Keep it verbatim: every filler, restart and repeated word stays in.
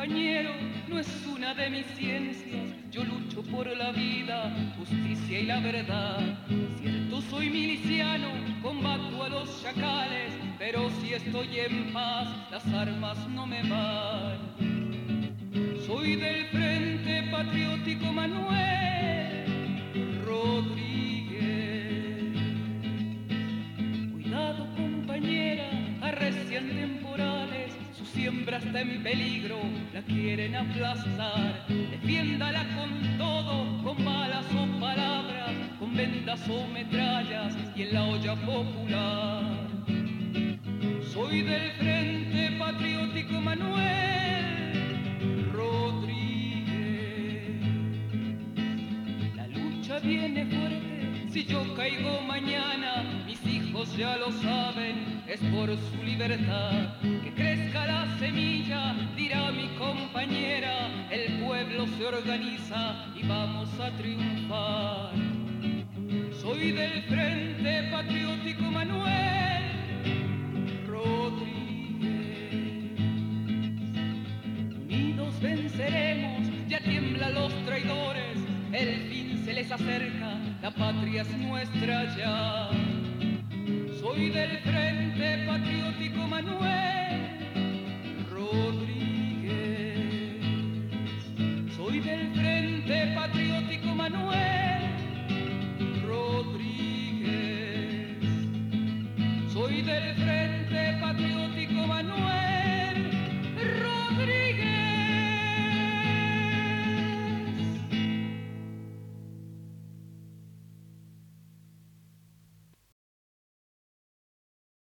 compañero no es una de mis ciencias. Yo lucho por la vida, justicia y la verdad. Cierto, soy miliciano, combato a los chacales, pero si estoy en paz, las armas no me van. Soy del Frente Patriótico Manuel Rodríguez. Cuidado, compañera, arrecian temporales, su siembra está en peligro, la quieren aplastar. Defiéndala con todo, con balas o palabras, con vendas o metrallas y en la olla popular. Soy del Frente Patriótico Manuel Rodríguez. La lucha viene fuerte, si yo caigo mañana, mis hijos ya lo saben, es por su libertad. Que crezca la semilla, dirá mi compañera, el pueblo se organiza y vamos a triunfar. Soy del Frente Patriótico Manuel Rodríguez. Unidos venceremos, ya tiemblan los traidores, el fin se les acerca, la patria es nuestra ya. Soy del Frente Patriótico Manuel Rodríguez. Soy del Frente Patriótico Manuel